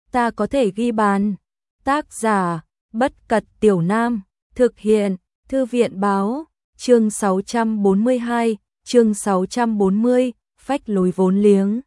ta có thể ghi bàn. Tác giả, Bất Cật Tiểu Nam, thực hiện, Thư viện Báo, chương 642, chương 640, phách lối vốn liếng.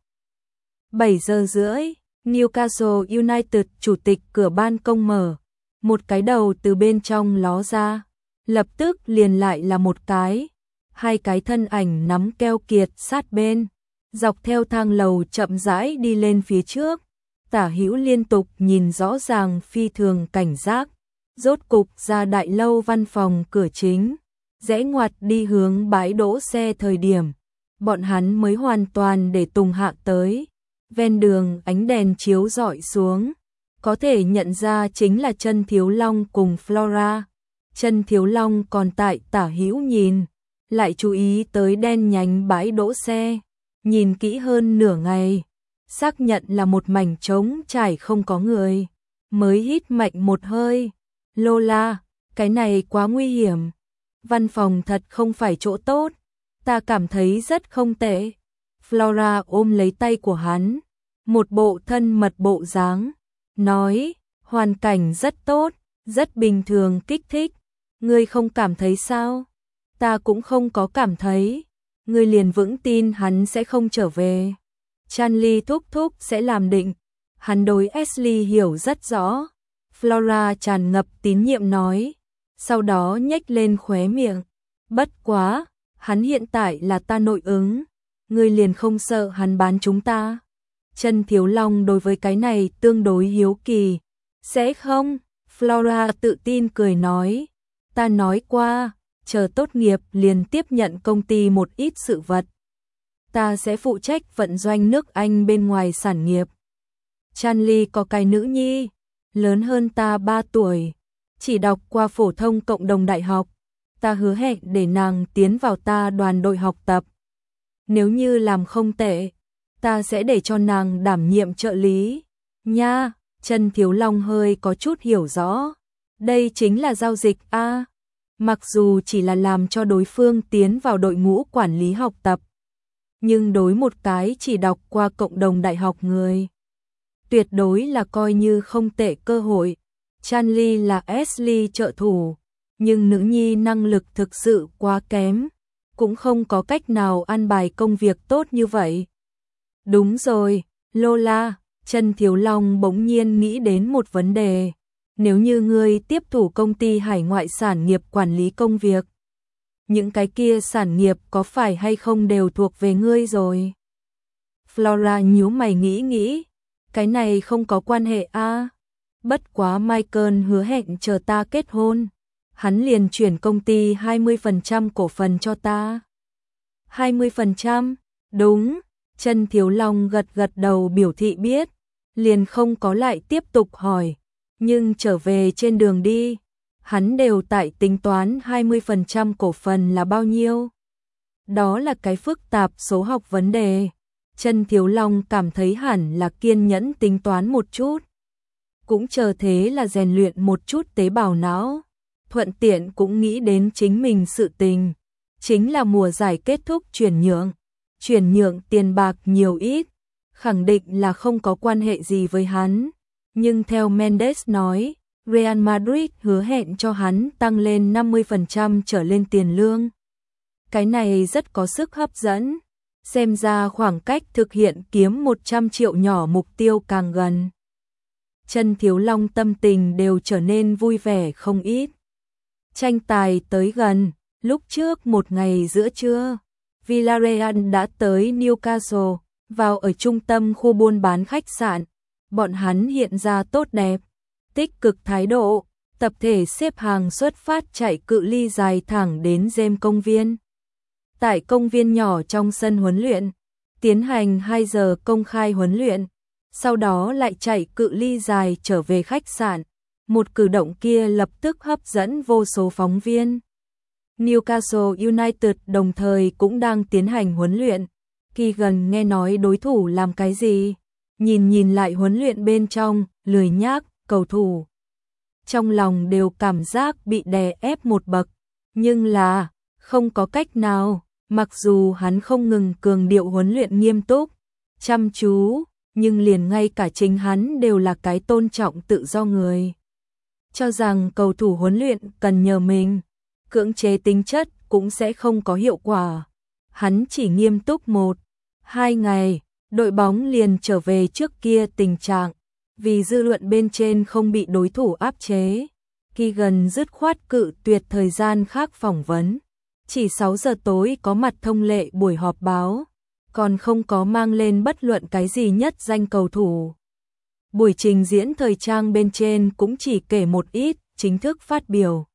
7 giờ rưỡi, Newcastle United chủ tịch cửa ban công mở, một cái đầu từ bên trong ló ra, lập tức liền lại là một cái, hai cái thân ảnh nắm keo kiệt sát bên, dọc theo thang lầu chậm rãi đi lên phía trước. Tả Hữu liên tục nhìn rõ ràng phi thường cảnh giác, rốt cục ra đại lâu văn phòng cửa chính, rẽ ngoặt đi hướng bãi đỗ xe thời điểm, bọn hắn mới hoàn toàn để Tùng Hạ tới. Ven đường ánh đèn chiếu rọi xuống, có thể nhận ra chính là Chân Thiếu Long cùng Flora. Chân Thiếu Long còn tại Tả Hữu nhìn, lại chú ý tới đen nhánh bãi đỗ xe, nhìn kỹ hơn nửa ngày, xác nhận là một mảnh trống trải không có người, mới hít mạnh một hơi. Lola, cái này quá nguy hiểm. Văn phòng thật không phải chỗ tốt, ta cảm thấy rất không tệ. Flora ôm lấy tay của hắn, một bộ thân mật bộ dáng, nói, hoàn cảnh rất tốt, rất bình thường kích thích. Ngươi không cảm thấy sao? Ta cũng không có cảm thấy. Ngươi liền vững tin hắn sẽ không trở về. Chanley thúc thúc sẽ làm định. Hắn đối Ashley hiểu rất rõ. Flora tràn ngập tín nhiệm nói, sau đó nhếch lên khóe miệng. Bất quá, hắn hiện tại là ta nội ứng. Ngươi liền không sợ hắn bán chúng ta? Chân Thiếu Long đối với cái này tương đối hiếu kỳ. Sẽ không? Flora tự tin cười nói. Ta nói qua, chờ tốt nghiệp liền tiếp nhận công ty một ít sự vật. Ta sẽ phụ trách vận doanh nước Anh bên ngoài sản nghiệp. Chanley có cái nữ nhi, lớn hơn ta 3 tuổi, chỉ đọc qua phổ thông cộng đồng đại học. Ta hứa hẹn để nàng tiến vào ta đoàn đội học tập. Nếu như làm không tệ, ta sẽ để cho nàng đảm nhiệm trợ lý. Nha, Chân Thiếu Long hơi có chút hiểu rõ. Đây chính là giao dịch a. Mặc dù chỉ là làm cho đối phương tiến vào đội ngũ quản lý học tập, nhưng đối một cái chỉ đọc qua cộng đồng đại học người, tuyệt đối là coi như không tệ cơ hội. Chanley là Ashley trợ thủ, nhưng nữ nhi năng lực thực sự quá kém, cũng không có cách nào an bài công việc tốt như vậy. Đúng rồi, Lola, Chân Thiếu Long bỗng nhiên nghĩ đến một vấn đề. Nếu như ngươi tiếp thủ công ty hải ngoại sản nghiệp quản lý công việc, những cái kia sản nghiệp có phải hay không đều thuộc về ngươi rồi? Flora nhíu mày nghĩ, cái này không có quan hệ a. Bất quá Michael hứa hẹn chờ ta kết hôn, hắn liền chuyển công ty 20% cổ phần cho ta. 20%? Đúng. Chân Thiếu Long gật đầu biểu thị biết, liền không có lại tiếp tục hỏi. Nhưng trở về trên đường đi, hắn đều tại tính toán 20% cổ phần là bao nhiêu. Đó là cái phức tạp số học vấn đề. Chân Thiếu Long cảm thấy hẳn là kiên nhẫn tính toán một chút. Cũng chờ thế là rèn luyện một chút tế bào não. Thuận tiện cũng nghĩ đến chính mình sự tình. Chính là mùa giải kết thúc chuyển nhượng. Chuyển nhượng tiền bạc nhiều ít, khẳng định là không có quan hệ gì với hắn. Nhưng theo Mendes nói, Real Madrid hứa hẹn cho hắn tăng lên 50% trở lên tiền lương. Cái này rất có sức hấp dẫn, xem ra khoảng cách thực hiện kiếm 100 triệu nhỏ mục tiêu càng gần. Chân Thiếu Long tâm tình đều trở nên vui vẻ không ít. Tranh tài tới gần, lúc trước một ngày giữa trưa, Villarreal đã tới Newcastle, vào ở trung tâm khu buôn bán khách sạn. Bọn hắn hiện ra tốt đẹp, tích cực thái độ, tập thể xếp hàng xuất phát chạy cự ly dài thẳng đến James công viên. Tại công viên nhỏ trong sân huấn luyện, tiến hành 2 giờ công khai huấn luyện, sau đó lại chạy cự ly dài trở về khách sạn. Một cử động kia lập tức hấp dẫn vô số phóng viên. Newcastle United đồng thời cũng đang tiến hành huấn luyện. Keegan nghe nói đối thủ làm cái gì, nhìn lại huấn luyện bên trong, lười nhác, cầu thủ. Trong lòng đều cảm giác bị đè ép một bậc, nhưng là, không có cách nào, mặc dù hắn không ngừng cường điệu huấn luyện nghiêm túc, chăm chú, nhưng liền ngay cả chính hắn đều là cái tôn trọng tự do người. Cho rằng cầu thủ huấn luyện cần nhờ mình, cưỡng chế tính chất cũng sẽ không có hiệu quả. Hắn chỉ nghiêm túc 1-2 ngày, đội bóng liền trở về trước kia tình trạng, vì dư luận bên trên không bị đối thủ áp chế. Khi gần dứt khoát cự tuyệt thời gian khác phỏng vấn, chỉ 6 giờ tối có mặt thông lệ buổi họp báo, còn không có mang lên bất luận cái gì nhất danh cầu thủ. Buổi trình diễn thời trang bên trên cũng chỉ kể một ít, chính thức phát biểu.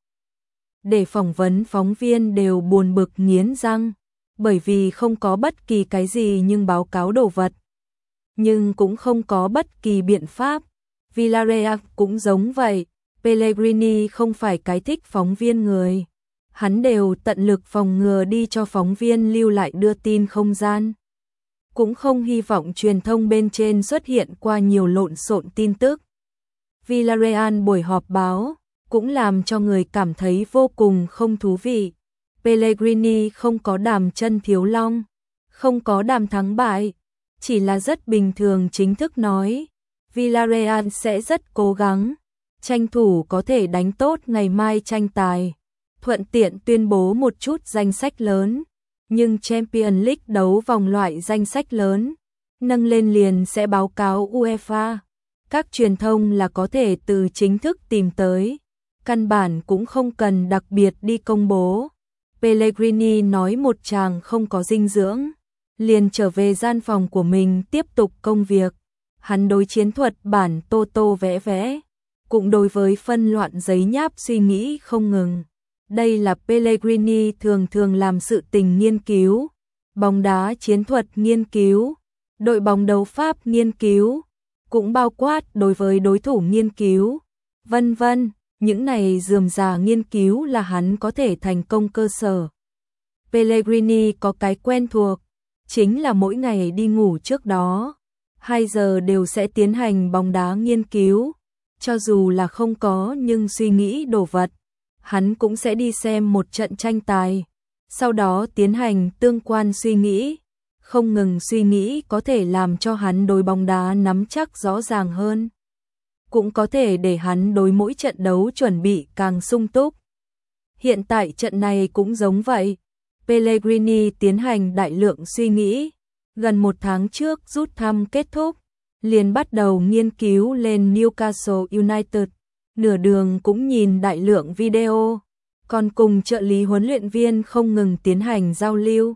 Để phỏng vấn phóng viên đều buồn bực nghiến răng, bởi vì không có bất kỳ cái gì nhưng báo cáo đồ vật. Nhưng cũng không có bất kỳ biện pháp. Villarreal cũng giống vậy, Pellegrini không phải cái thích phóng viên người. Hắn đều tận lực phòng ngừa đi cho phóng viên lưu lại đưa tin không gian. Cũng không hy vọng truyền thông bên trên xuất hiện qua nhiều lộn xộn tin tức. Villarreal buổi họp báo cũng làm cho người cảm thấy vô cùng không thú vị. Pellegrini không có đàm chân thiếu long, không có đàm thắng bại, chỉ là rất bình thường chính thức nói. Villarreal sẽ rất cố gắng, tranh thủ có thể đánh tốt ngày mai tranh tài, thuận tiện tuyên bố một chút danh sách lớn. Nhưng Champions League đấu vòng loại danh sách lớn, nâng lên liền sẽ báo cáo UEFA. Các truyền thông là có thể từ chính thức tìm tới, căn bản cũng không cần đặc biệt đi công bố. Pellegrini nói một chàng không có dinh dưỡng, liền trở về gian phòng của mình tiếp tục công việc. Hắn đối chiến thuật bản tô tô vẽ vẽ, cũng đối với phân loạn giấy nháp suy nghĩ không ngừng. Đây là Pellegrini thường thường làm sự tình nghiên cứu, bóng đá chiến thuật nghiên cứu, đội bóng đấu pháp nghiên cứu, cũng bao quát đối với đối thủ nghiên cứu, vân vân. Những này rườm rà nghiên cứu là hắn có thể thành công cơ sở. Pellegrini có cái quen thuộc, chính là mỗi ngày đi ngủ trước đó 2 giờ đều sẽ tiến hành bóng đá nghiên cứu, cho dù là không có nhưng suy nghĩ đồ vật. Hắn cũng sẽ đi xem một trận tranh tài, sau đó tiến hành tương quan suy nghĩ. Không ngừng suy nghĩ có thể làm cho hắn đối bóng đá nắm chắc rõ ràng hơn, cũng có thể để hắn đối mỗi trận đấu chuẩn bị càng sung túc. Hiện tại trận này cũng giống vậy. Pellegrini tiến hành đại lượng suy nghĩ, gần 1 tháng trước rút thăm kết thúc, liền bắt đầu nghiên cứu lên Newcastle United. Nửa đường cũng nhìn đại lượng video, còn cùng trợ lý huấn luyện viên không ngừng tiến hành giao lưu.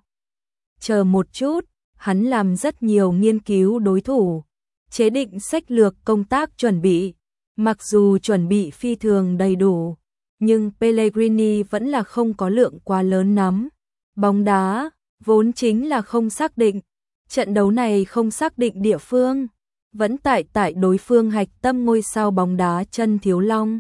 Chờ một chút, hắn làm rất nhiều nghiên cứu đối thủ, chế định sách lược công tác chuẩn bị. Mặc dù chuẩn bị phi thường đầy đủ, nhưng Pellegrini vẫn là không có lượng quá lớn nắm. Bóng đá vốn chính là không xác định, trận đấu này không xác định địa phương, vẫn tại đối phương hạch tâm ngôi sao bóng đá chân thiếu long.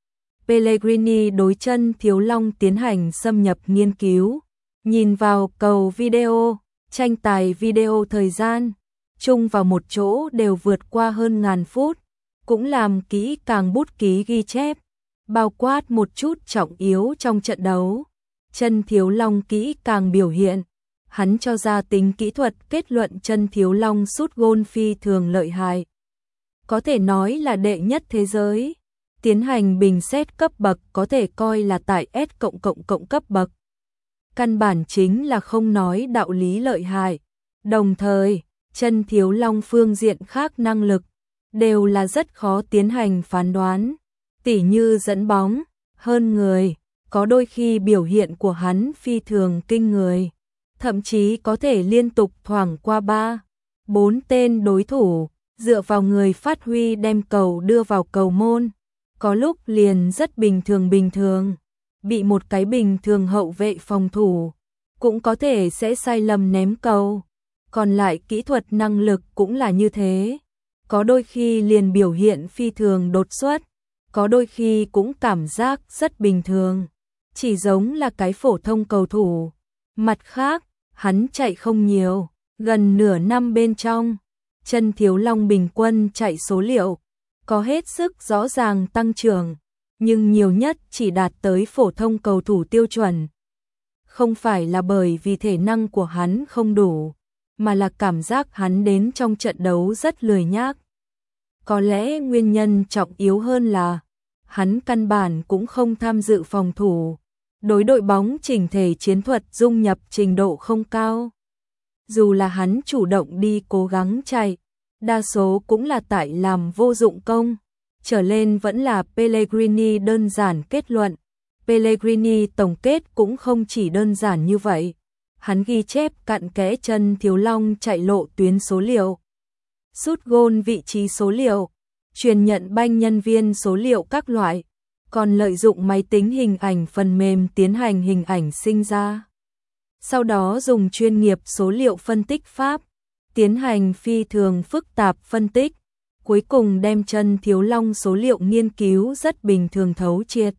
Pellegrini đối chân thiếu long tiến hành xâm nhập nghiên cứu, nhìn vào cầu video, tranh tài video thời gian, chung vào một chỗ đều vượt qua hơn 1000 phút, cũng làm kỹ càng bút ký ghi chép, bao quát một chút trọng yếu trong trận đấu. Chân thiếu long kỹ càng biểu hiện, hắn cho ra tính kỹ thuật kết luận chân thiếu long sút gôn phi thường lợi hại, có thể nói là đệ nhất thế giới. Tiến hành bình xét cấp bậc có thể coi là tại S++ cấp bậc. Căn bản chính là không nói đạo lý lợi hại. Đồng thời, chân thiếu long phương diện khác năng lực đều là rất khó tiến hành phán đoán. Tỉ như dẫn bóng, hơn người, có đôi khi biểu hiện của hắn phi thường kinh người, thậm chí có thể liên tục thoảng qua 3-4 tên đối thủ, dựa vào người phát huy đem cầu đưa vào cầu môn. Có lúc liền rất bình thường, bị một cái bình thường hậu vệ phòng thủ, cũng có thể sẽ sai lầm ném cầu. Còn lại kỹ thuật năng lực cũng là như thế, có đôi khi liền biểu hiện phi thường đột xuất, có đôi khi cũng cảm giác rất bình thường, chỉ giống là cái phổ thông cầu thủ. Mặt khác, hắn chạy không nhiều, gần nửa năm bên trong, chân thiếu long bình quân chạy số liệu có hết sức rõ ràng tăng trưởng, nhưng nhiều nhất chỉ đạt tới phổ thông cầu thủ tiêu chuẩn. Không phải là bởi vì thể năng của hắn không đủ, mà là cảm giác hắn đến trong trận đấu rất lười nhác. Có lẽ nguyên nhân trọng yếu hơn là hắn căn bản cũng không tham dự phòng thủ, đối đội bóng chỉnh thể chiến thuật dung nhập trình độ không cao. Dù là hắn chủ động đi cố gắng chạy, đa số cũng là tại làm vô dụng công, trở lên vẫn là Pellegrini đơn giản kết luận. Pellegrini tổng kết cũng không chỉ đơn giản như vậy. Hắn ghi chép cặn kẽ Chân Thiếu Long chạy lộ tuyến số liệu, sút gôn vị trí số liệu, truyền nhận banh nhân viên số liệu các loại, còn lợi dụng máy tính hình ảnh phần mềm tiến hành hình ảnh sinh ra. Sau đó dùng chuyên nghiệp số liệu phân tích pháp, tiến hành phi thường phức tạp phân tích, cuối cùng đem Chân Thiếu Long số liệu nghiên cứu rất bình thường thấu triệt.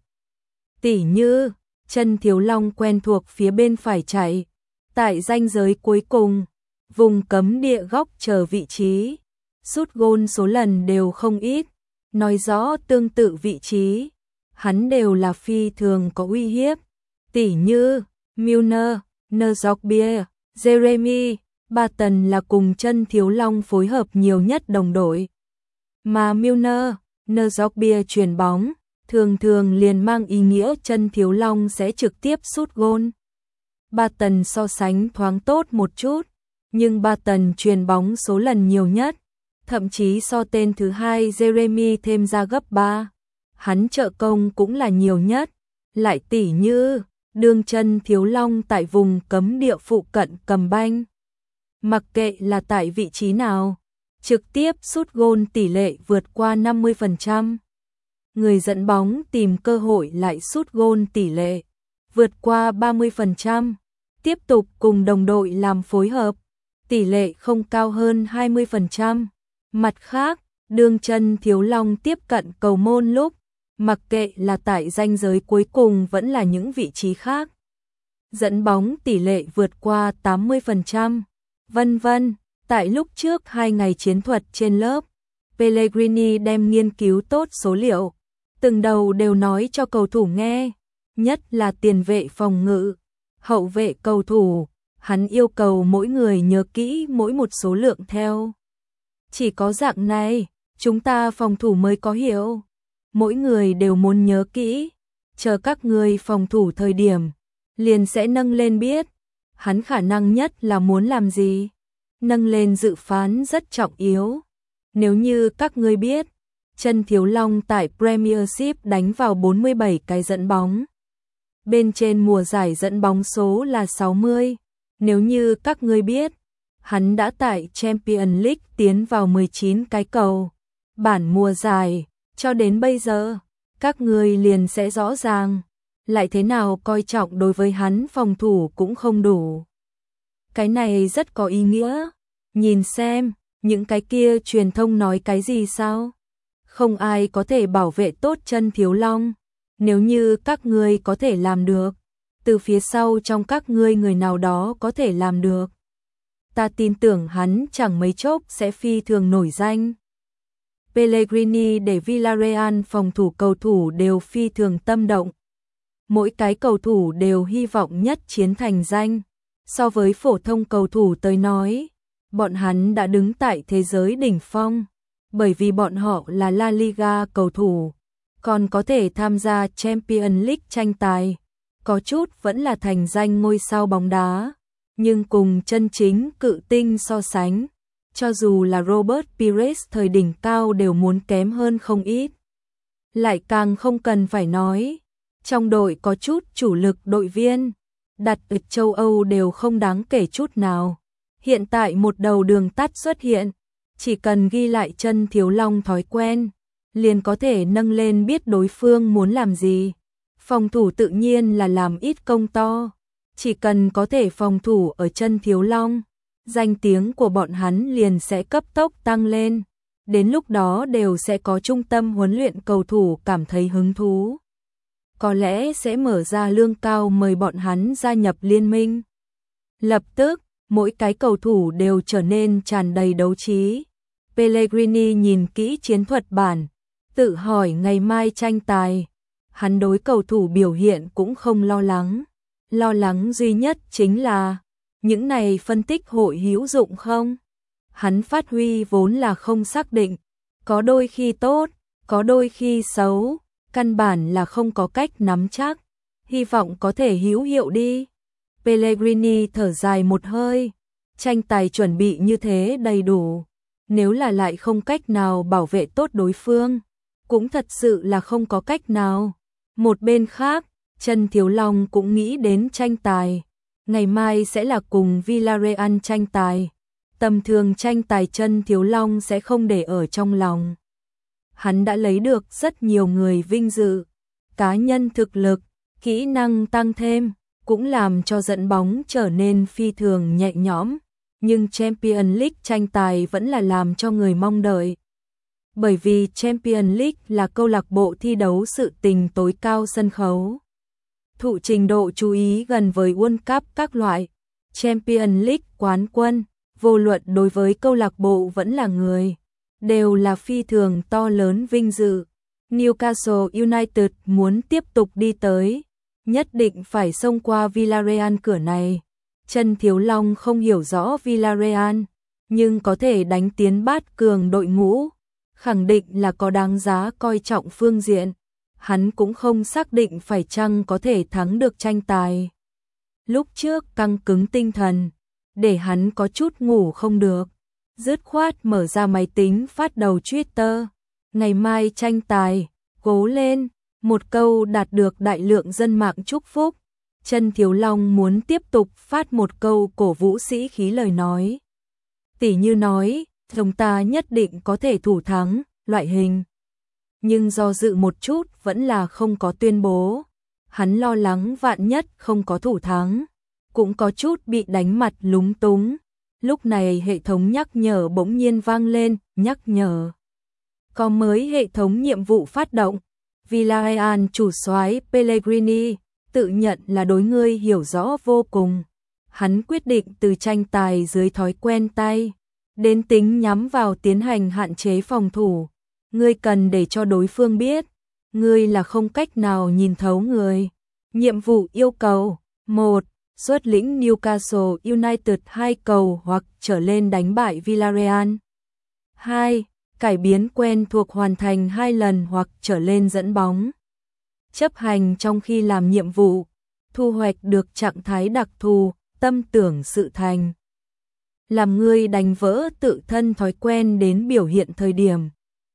Tỉ như, Chân Thiếu Long quen thuộc phía bên phải chạy, tại ranh giới cuối cùng, vùng cấm địa góc chờ vị trí, sút gôn số lần đều không ít, nói rõ tương tự vị trí, hắn đều là phi thường có uy hiếp. Tỉ như, Milner, Nzogbia, Jeremy, Barton là cùng Chân Thiếu Long phối hợp nhiều nhất đồng đội. Mà Milner, Nzogbia chuyền bóng, thường thường liền mang ý nghĩa Chân Thiếu Long sẽ trực tiếp sút gôn. Barton so sánh thoáng tốt một chút, nhưng Barton chuyền bóng số lần nhiều nhất, thậm chí so tên thứ hai Jeremy thêm ra gấp 3. Hắn trợ công cũng là nhiều nhất, lại tỉ như đương Chân Thiếu Long tại vùng cấm địa phụ cận cầm banh. Mặc kệ là tại vị trí nào, trực tiếp sút gôn tỷ lệ vượt qua 50%. Người dẫn bóng tìm cơ hội lại sút gôn tỷ lệ vượt qua 30%. Tiếp tục cùng đồng đội làm phối hợp, tỷ lệ không cao hơn 20%. Mặt khác, đương Chân Thiếu Long tiếp cận cầu môn lúc, mặc kệ là tại ranh giới cuối cùng vẫn là những vị trí khác, dẫn bóng tỷ lệ vượt qua 80%, vân vân. Tại lúc trước 2 ngày chiến thuật trên lớp, Pellegrini đem nghiên cứu tốt số liệu, từng đầu đều nói cho cầu thủ nghe, nhất là tiền vệ phòng ngự, hậu vệ cầu thủ, hắn yêu cầu mỗi người nhớ kỹ mỗi một số lượng theo. Chỉ có dạng này, chúng ta phòng thủ mới có hiệu. Mỗi người đều muốn nhớ kỹ, chờ các người phòng thủ thời điểm, liền sẽ nâng lên biết, hắn khả năng nhất là muốn làm gì. Nâng lên dự phán rất trọng yếu. Nếu như các ngươi biết, Chân Thiếu Long tại Premiership đánh vào 47 cái dẫn bóng. Bên trên mùa giải dẫn bóng số là 60. Nếu như các ngươi biết, hắn đã tại Champions League tiến vào 19 cái cầu. Bản mùa giải, cho đến bây giờ, các ngươi liền sẽ rõ ràng, lại thế nào coi trọng đối với hắn phòng thủ cũng không đủ. Cái này rất có ý nghĩa. Nhìn xem, những cái kia truyền thông nói cái gì sao? Không ai có thể bảo vệ tốt Chân Thiếu Long. Nếu như các ngươi có thể làm được, từ phía sau trong các ngươi người nào đó có thể làm được, ta tin tưởng hắn chẳng mấy chốc sẽ phi thường nổi danh. Pellegrini để Villarreal phòng thủ cầu thủ đều phi thường tâm động. Mỗi cái cầu thủ đều hy vọng nhất chiến thành danh. So với phổ thông cầu thủ tới nói, bọn hắn đã đứng tại thế giới đỉnh phong, bởi vì bọn họ là La Liga cầu thủ, còn có thể tham gia Champions League tranh tài, có chút vẫn là thành danh ngôi sao bóng đá, nhưng cùng chân chính cự tinh so sánh, cho dù là Robert Pires thời đỉnh cao đều muốn kém hơn không ít. Lại càng không cần phải nói, trong đội có chút chủ lực đội viên, đặt ở châu Âu đều không đáng kể chút nào. Hiện tại một đầu đường tắt xuất hiện, chỉ cần ghi lại Chân Thiếu Long thói quen, liền có thể nâng lên biết đối phương muốn làm gì. Phòng thủ tự nhiên là làm ít công to, chỉ cần có thể phòng thủ ở Chân Thiếu Long, danh tiếng của bọn hắn liền sẽ cấp tốc tăng lên. Đến lúc đó đều sẽ có trung tâm huấn luyện cầu thủ cảm thấy hứng thú. Có lẽ sẽ mở ra lương cao mời bọn hắn gia nhập liên minh. Lập tức, mỗi cái cầu thủ đều trở nên tràn đầy đấu trí. Pellegrini nhìn kỹ chiến thuật bản, tự hỏi ngày mai tranh tài. Hắn đối cầu thủ biểu hiện cũng không lo lắng. Lo lắng duy nhất chính là những này phân tích hội hữu dụng không? Hắn phát huy vốn là không xác định, có đôi khi tốt, có đôi khi xấu, căn bản là không có cách nắm chắc, hy vọng có thể hữu hiệu đi. Pellegrini thở dài một hơi, tranh tài chuẩn bị như thế đầy đủ, nếu là lại không cách nào bảo vệ tốt đối phương, cũng thật sự là không có cách nào. Một bên khác, Trần Thiếu Long cũng nghĩ đến tranh tài, ngày mai sẽ là cùng Villarreal tranh tài. Tầm thường tranh tài Trần Thiếu Long sẽ không để ở trong lòng. Hắn đã lấy được rất nhiều người vinh dự, cá nhân thực lực, kỹ năng tăng thêm, cũng làm cho dẫn bóng trở nên phi thường nhẹ nhõm, nhưng Champions League tranh tài vẫn là làm cho người mong đợi. Bởi vì Champions League là câu lạc bộ thi đấu sự tình tối cao sân khấu. Thụ trình độ chú ý gần với World Cup các loại, Champions League quán quân, vô luận đối với câu lạc bộ vẫn là người, đều là phi thường to lớn vinh dự. Newcastle United muốn tiếp tục đi tới, nhất định phải xông qua Villarreal cửa này. Trần Thiếu Long không hiểu rõ Villarreal, nhưng có thể đánh tiến bát cường đội ngũ, khẳng định là có đáng giá coi trọng phương diện. Hắn cũng không xác định phải chăng có thể thắng được tranh tài. Lúc trước căng cứng tinh thần, để hắn có chút ngủ không được, dứt khoát mở ra máy tính phát đầu Twitter. Ngày mai tranh tài, cố lên, một câu đạt được đại lượng dân mạng chúc phúc. Trần Thiếu Long muốn tiếp tục phát một câu cổ vũ sĩ khí lời nói. Tỉ như nói, chúng ta nhất định có thể thủ thắng, loại hình. Nhưng do dự một chút vẫn là không có tuyên bố. Hắn lo lắng vạn nhất không có thủ thắng, cũng có chút bị đánh mặt lúng túng. Lúc này hệ thống nhắc nhở bỗng nhiên vang lên, nhắc nhở. Có mới hệ thống nhiệm vụ phát động. Villarreal chủ soái Pellegrini tự nhận là đối ngươi hiểu rõ vô cùng. Hắn quyết định từ tranh tài dưới thói quen tay, đến tính nhắm vào tiến hành hạn chế phòng thủ. Ngươi cần để cho đối phương biết, ngươi là không cách nào nhìn thấu người. Nhiệm vụ yêu cầu: 1. Xuất lĩnh Newcastle United 2 cầu hoặc trở lên đánh bại Villarreal. 2. Cải biến quen thuộc hoàn thành 2 lần hoặc trở lên dẫn bóng. Chấp hành trong khi làm nhiệm vụ, thu hoạch được trạng thái đặc thù, tâm tưởng sự thành. Làm ngươi đánh vỡ tự thân thói quen đến biểu hiện thời điểm,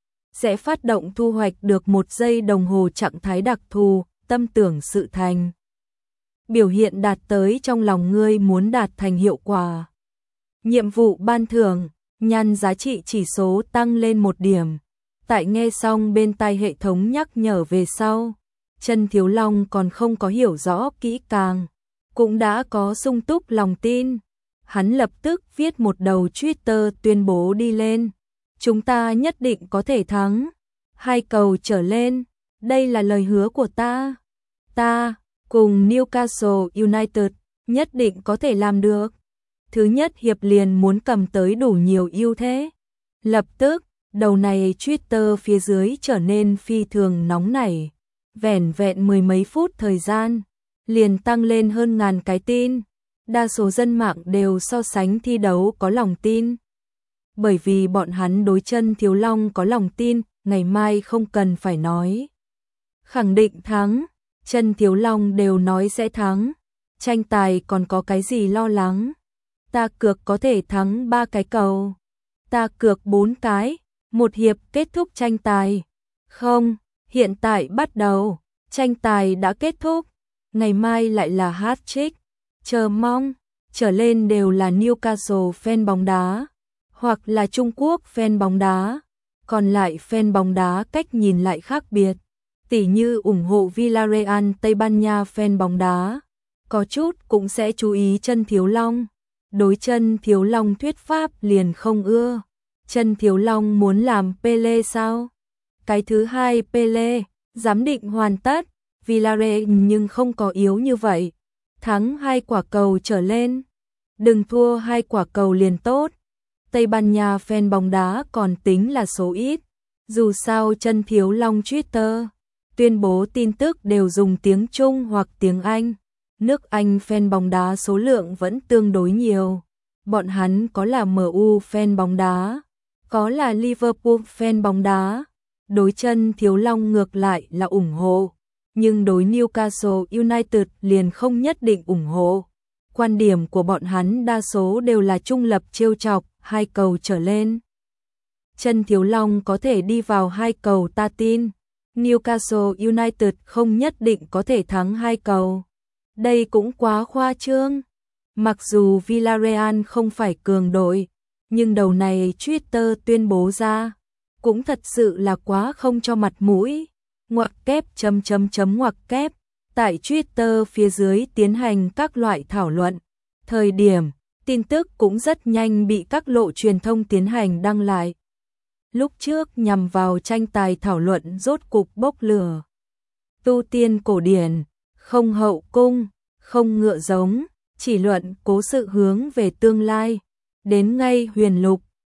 sẽ phát động thu hoạch được 1 giây đồng hồ trạng thái đặc thù, tâm tưởng sự thành. Biểu hiện đạt tới trong lòng ngươi muốn đạt thành hiệu quả. Nhiệm vụ ban thưởng, nhăn giá trị chỉ số tăng lên 1 điểm. Tại nghe xong bên tai hệ thống nhắc nhở về sau, Trần Thiếu Long còn không có hiểu rõ kỹ càng, cũng đã có sung túc lòng tin. Hắn lập tức viết một đầu Twitter tuyên bố đi lên. Chúng ta nhất định có thể thắng. 2 cầu trở lên, đây là lời hứa của ta. Ta, cùng Newcastle United, nhất định có thể làm được. Thứ nhất hiệp liền muốn cầm tới đủ nhiều ưu thế. Lập tức, đầu này Twitter phía dưới trở nên phi thường nóng nảy. Vẻn vẹn 10 mấy phút thời gian, liền tăng lên hơn 1000 cái tin. Đa số dân mạng đều so sánh thi đấu có lòng tin. Bởi vì bọn hắn đối Trần Thiếu Long có lòng tin, ngày mai không cần phải nói. Khẳng định thắng, Trần Thiếu Long đều nói sẽ thắng. Tranh tài còn có cái gì lo lắng. Ta cược có thể thắng 3 cái cầu. Ta cược 4 cái, 1 hiệp kết thúc tranh tài. Không, hiện tại bắt đầu, tranh tài đã kết thúc. Ngày mai lại là hat-trick. Chờ mong, trở lên đều là Newcastle fan bóng đá, hoặc là Trung Quốc fan bóng đá, còn lại fan bóng đá cách nhìn lại khác biệt. Tỉ như ủng hộ Villarreal Tây Ban Nha fan bóng đá, có chút cũng sẽ chú ý Trần Thiếu Long. Đối Trần Thiếu Long thuyết pháp liền không ưa. Trần Thiếu Long muốn làm Pele sao? Cái thứ hai Pele, giám định hoàn tất, Villarreal nhưng không có yếu như vậy. Thắng 2 quả cầu trở lên, đừng thua 2 quả cầu liền tốt. Tây Ban Nha fan bóng đá còn tính là số ít. Dù sao Trần Thiếu Long Twitter tuyên bố tin tức đều dùng tiếng Trung hoặc tiếng Anh. Nước Anh fan bóng đá số lượng vẫn tương đối nhiều. Bọn hắn có là MU fan bóng đá, có là Liverpool fan bóng đá. Đối chân Thiếu Long ngược lại là ủng hộ, nhưng đối Newcastle United liền không nhất định ủng hộ. Quan điểm của bọn hắn đa số đều là trung lập trêu chọc, 2 cầu trở lên. Chân Thiếu Long có thể đi vào 2 cầu ta tin. Newcastle United không nhất định có thể thắng 2 cầu. Đây cũng quá khoa trương. Mặc dù Villarreal không phải cường đội, nhưng đầu này Twitter tuyên bố ra, cũng thật sự là quá không cho mặt mũi. Ngoặc kép ngoặc kép, tại Twitter phía dưới tiến hành các loại thảo luận. Thời điểm, tin tức cũng rất nhanh bị các lộ truyền thông tiến hành đăng lại. Lúc trước nhằm vào tranh tài thảo luận rốt cục bốc lửa. Tu tiên cổ điển, không hậu cung, không ngựa giống, chỉ luận cố sự hướng về tương lai. Đến ngay huyền lục,